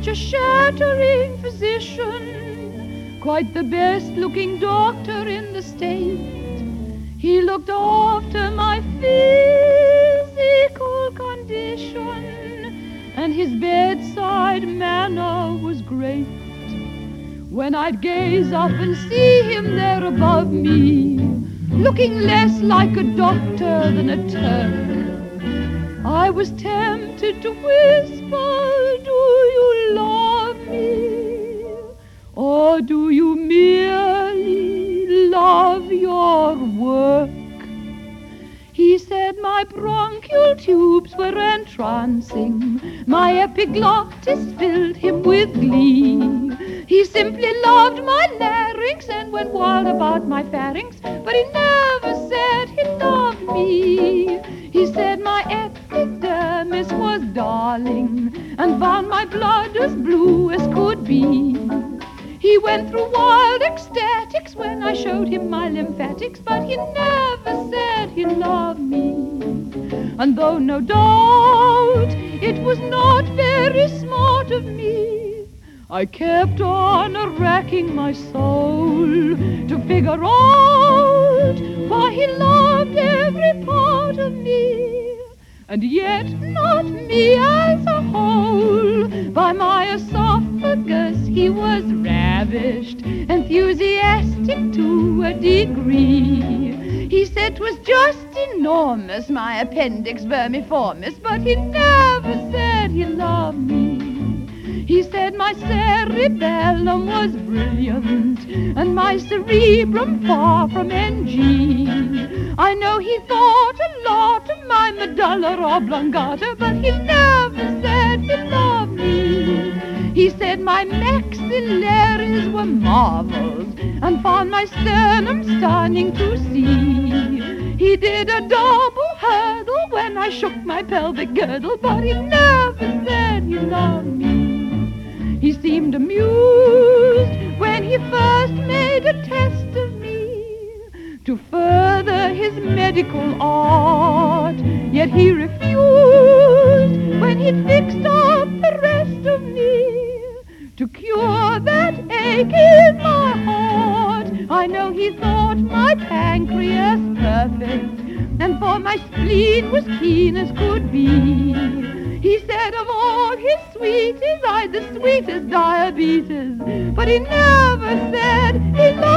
such a shattering physician, quite the best-looking doctor in the state. He looked after my physical condition, and his bedside manner was great. When I'd gaze up and see him there above me, looking less like a doctor than a Turk, I was tempted to whisper, do you love me? Or do you merely love your work? He said my bronchial tubes were entrancing, my epiglottis filled him with glee. He simply loved my larynx and went wild about my pharynx, but he never said he loved me. He said my epidermis was darling and found my blood as blue as could be. He went through wild ecstatics when I showed him my lymphatics, but he never said he loved me. And though no doubt it was not very smart of me, I kept on racking my soul to figure out why he loved every part of me, and yet not me as a whole. By my esophagus he was ravished, enthusiastic to a degree. He said 'twas just enormous, my appendix vermiformis, but he never said he loved me. He said my cerebellum was brilliant and my cerebrum far from NG. I know he thought a lot of my medulla oblongata, but he never said he loved me. He said my maxillaries were marvels and found my sternum stunning to see. He did a double hurdle when I shook my pelvic girdle, but he never said he loved me. He seemed amused when he first made a test of me to further his medical art, yet he refused when he'd fixed up the rest of me to cure that ache in my heart. I know he thought my pancreas perfect, and for my spleen was keen as could be. He said of all his sweeties I'd the sweetest diabetes, but he never said he loved